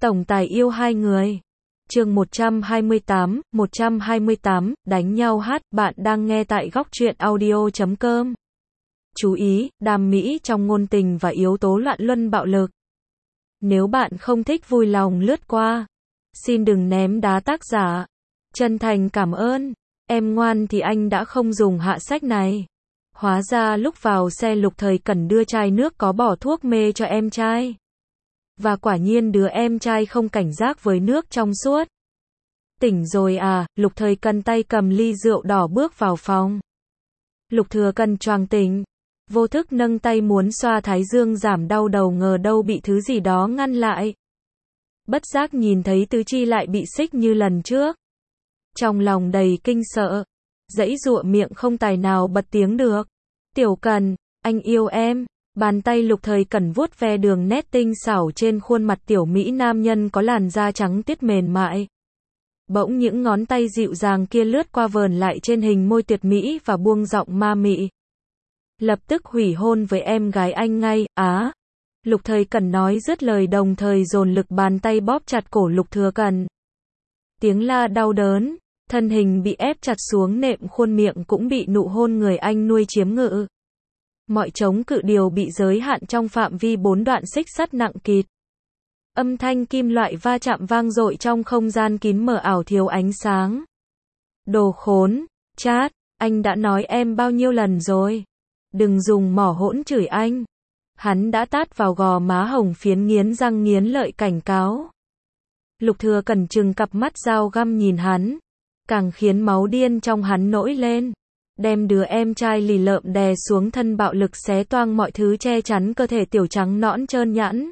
Tổng tài yêu hai người. Chương 128, đánh nhau hát, bạn đang nghe tại góc truyện audio.com. Chú ý, đam mỹ trong ngôn tình và yếu tố loạn luân bạo lực. Nếu bạn không thích vui lòng lướt qua, xin đừng ném đá tác giả. Chân thành cảm ơn. Em ngoan thì anh đã không dùng hạ sách này. Hóa ra lúc vào xe Lục Thời Cẩn đưa chai nước có bỏ thuốc mê cho em trai. Và quả nhiên đứa em trai không cảnh giác với nước trong suốt. Tỉnh rồi à, Lục Thời Cẩn tay cầm ly rượu đỏ bước vào phòng. Lục Thừa Cẩn choàng tỉnh, vô thức nâng tay muốn xoa thái dương giảm đau đầu, ngờ đâu bị thứ gì đó ngăn lại. Bất giác nhìn thấy tứ chi lại bị xích như lần trước. Trong lòng đầy kinh sợ, giãy giụa miệng không tài nào bật tiếng được. Tiểu Cẩn, anh yêu em. Bàn tay Lục Thời Cẩn vuốt ve đường nét tinh xảo trên khuôn mặt tiểu mỹ nam nhân có làn da trắng tiết mềm mại. Bỗng những ngón tay dịu dàng kia lướt qua vờn lại trên hình môi tuyệt mỹ và buông giọng ma mị. Lập tức hủy hôn với em gái anh ngay, á. Lục Thời Cẩn nói dứt lời đồng thời dồn lực bàn tay bóp chặt cổ Lục Thừa Cẩn. Tiếng la đau đớn, thân hình bị ép chặt xuống nệm, khuôn miệng cũng bị nụ hôn người anh nuôi chiếm ngự. Mọi chống cự đều bị giới hạn trong phạm vi 4 đoạn xích sắt nặng kịt. Âm thanh kim loại va chạm vang dội trong không gian kín mờ ảo thiếu ánh sáng. Đồ khốn, chát, anh đã nói em bao nhiêu lần rồi. Đừng dùng mỏ hỗn chửi anh. Hắn đã tát vào gò má hồng phiến, nghiến răng nghiến lợi cảnh cáo. Lục Thừa Cẩn trừng cặp mắt dao găm nhìn hắn, càng khiến máu điên trong hắn nổi lên. Đem đứa em trai lì lợm đè xuống thân, bạo lực xé toang mọi thứ che chắn cơ thể tiểu trắng nõn trơn nhẵn.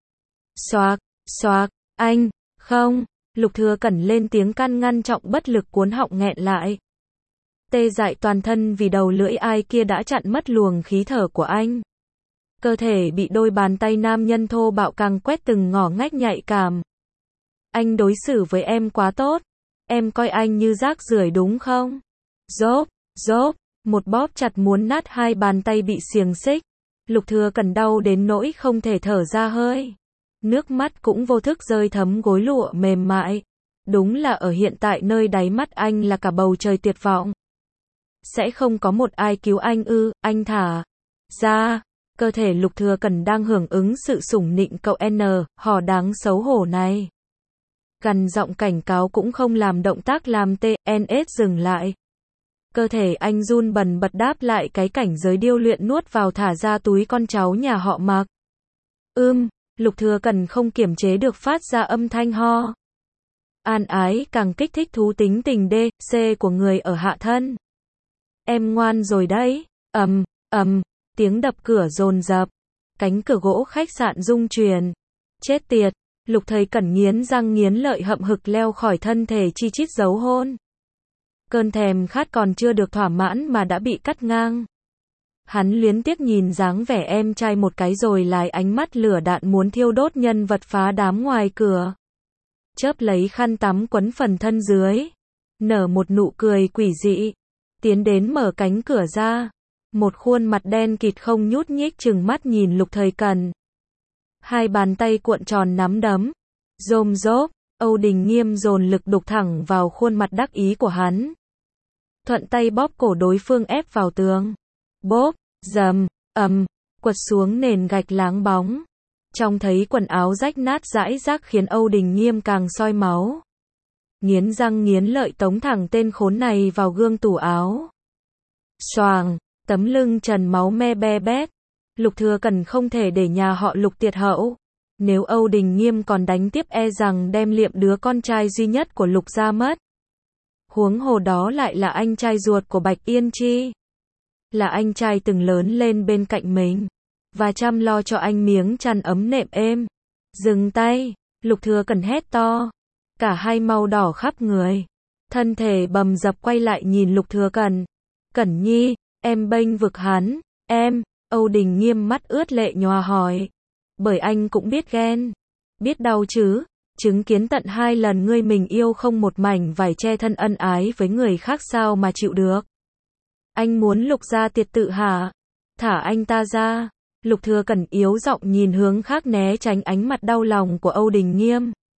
Xoạc, xoạc, anh, không, Lục Thừa Cẩn lên tiếng can ngăn trọng, bất lực cuốn họng nghẹn lại. Tê dại toàn thân vì đầu lưỡi ai kia đã chặn mất luồng khí thở của anh. Cơ thể bị đôi bàn tay nam nhân thô bạo càng quét từng ngõ ngách nhạy cảm. Anh đối xử với em quá tốt. Em coi anh như rác rưởi đúng không? Rốp, rốp, một bóp chặt muốn nát hai bàn tay bị xiềng xích. Lục Thừa Cẩn đau đến nỗi không thể thở ra hơi. Nước mắt cũng vô thức rơi thấm gối lụa mềm mại. Đúng là ở hiện tại nơi đáy mắt anh là cả bầu trời tuyệt vọng. Sẽ không có một ai cứu anh ư? Anh thả ra. Cơ thể Lục Thừa Cẩn đang hưởng ứng sự sủng nịnh cậu hò đáng xấu hổ này. Gằn giọng cảnh cáo cũng không làm động tác làm TNS dừng lại. Cơ thể anh run bần bật đáp lại cái cảnh giới điêu luyện nuốt vào thả ra túi con cháu nhà họ Mạc. Lục Thừa Cẩn không kiềm chế được phát ra âm thanh ho. An ái càng kích thích thú tính tình C của người ở hạ thân. Em ngoan rồi đấy. Tiếng đập cửa dồn dập. Cánh cửa gỗ khách sạn rung chuyển. Chết tiệt. Lục Thời Cẩn nghiến răng nghiến lợi hậm hực leo khỏi thân thể chi chít giấu hôn. Cơn thèm khát còn chưa được thỏa mãn mà đã bị cắt ngang. Hắn luyến tiếc nhìn dáng vẻ em trai một cái rồi lái ánh mắt lửa đạn muốn thiêu đốt nhân vật phá đám ngoài cửa. Chớp lấy khăn tắm quấn phần thân dưới. Nở một nụ cười quỷ dị. Tiến đến mở cánh cửa ra. Một khuôn mặt đen kịt không nhúc nhích trừng mắt nhìn Lục Thời Cẩn. Hai bàn tay cuộn tròn nắm đấm. Rôm rốp, Âu Đình Nghiêm dồn lực đục thẳng vào khuôn mặt đắc ý của hắn. Thuận tay bóp cổ đối phương ép vào tường. Bốp, dầm, quật xuống nền gạch láng bóng. Trông thấy quần áo rách nát rải rác khiến Âu Đình Nghiêm càng soi máu. Nghiến răng nghiến lợi tống thẳng tên khốn này vào gương tủ áo. Xoàng, tấm lưng trần máu me be bét. Lục Thừa Cẩn không thể để nhà họ Lục tiệt hậu. Nếu Âu Đình Nghiêm còn đánh tiếp e rằng đem liệm đứa con trai duy nhất của Lục ra mất. Huống hồ đó lại là anh trai ruột của Bạch Yên Chi. Là anh trai từng lớn lên bên cạnh mình. Và chăm lo cho anh miếng chăn ấm nệm êm. Dừng tay, Lục Thừa Cẩn hét to. Cả hai màu đỏ khắp người. Thân thể bầm dập quay lại nhìn Lục Thừa Cẩn. Cẩn Nhi, em bênh vực hắn, em. Âu Đình Nghiêm mắt ướt lệ nhòa hỏi. Bởi anh cũng biết ghen. Biết đau chứ. Chứng kiến tận 2 lần người mình yêu không một mảnh vải che thân ân ái với người khác sao mà chịu được. Anh muốn Lục gia tiệt tự hả? Thả anh ta ra. Lục Thừa Cẩn yếu giọng nhìn hướng khác né tránh ánh mặt đau lòng của Âu Đình Nghiêm.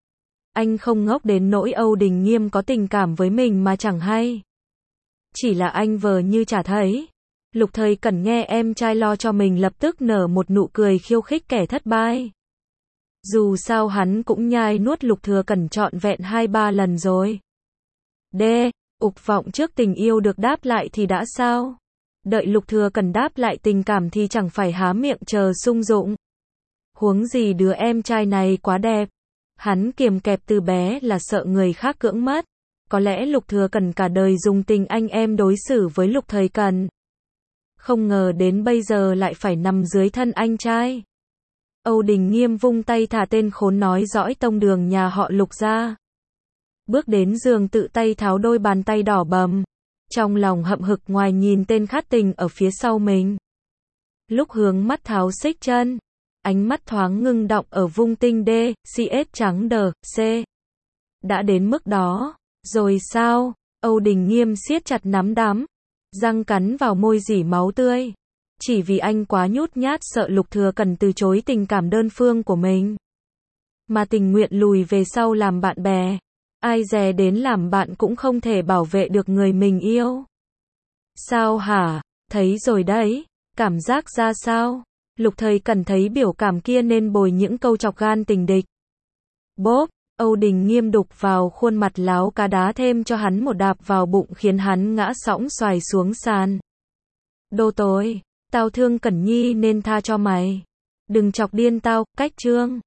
Anh không ngốc đến nỗi Âu Đình Nghiêm có tình cảm với mình mà chẳng hay. Chỉ là anh vờ như chả thấy. Lục Thời Cẩn nghe em trai lo cho mình lập tức nở một nụ cười khiêu khích kẻ thất bại. Dù sao hắn cũng nhai nuốt Lục Thừa Cẩn trọn vẹn 2-3 lần rồi. Ục vọng trước tình yêu được đáp lại thì đã sao? Đợi Lục Thừa Cẩn đáp lại tình cảm thì chẳng phải há miệng chờ sung dụng. Huống gì đứa em trai này quá đẹp. Hắn kiềm kẹp từ bé là sợ người khác cưỡng mất. Có lẽ Lục Thừa Cẩn cả đời dùng tình anh em đối xử với Lục Thời Cẩn. Không ngờ đến bây giờ lại phải nằm dưới thân anh trai. Âu Đình Nghiêm vung tay thả tên khốn nói dõi tông đường nhà họ Lục ra. Bước đến giường tự tay tháo đôi bàn tay đỏ bầm. Trong lòng hậm hực ngoài nhìn tên khát tình ở phía sau mình. Lúc hướng mắt tháo xích chân. Ánh mắt thoáng ngưng động ở vung tinh CS trắng C. Đã đến mức đó, rồi sao? Âu Đình Nghiêm siết chặt nắm đấm, răng cắn vào môi rỉ máu tươi. Chỉ vì anh quá nhút nhát sợ Lục Thừa Cẩn từ chối tình cảm đơn phương của mình. Mà tình nguyện lùi về sau làm bạn bè. Ai dè đến làm bạn cũng không thể bảo vệ được người mình yêu. Sao hả? Thấy rồi đấy, cảm giác ra sao? Lục Thời Cẩn thấy biểu cảm kia nên bồi những câu chọc gan tình địch. Bốp, Âu Đình Nghiêm đục vào khuôn mặt láo cá đá thêm cho hắn một đạp vào bụng khiến hắn ngã sõng xoài xuống sàn. Đồ tối, tao thương Cẩn Nhi nên tha cho mày. Đừng chọc điên tao, cách chương.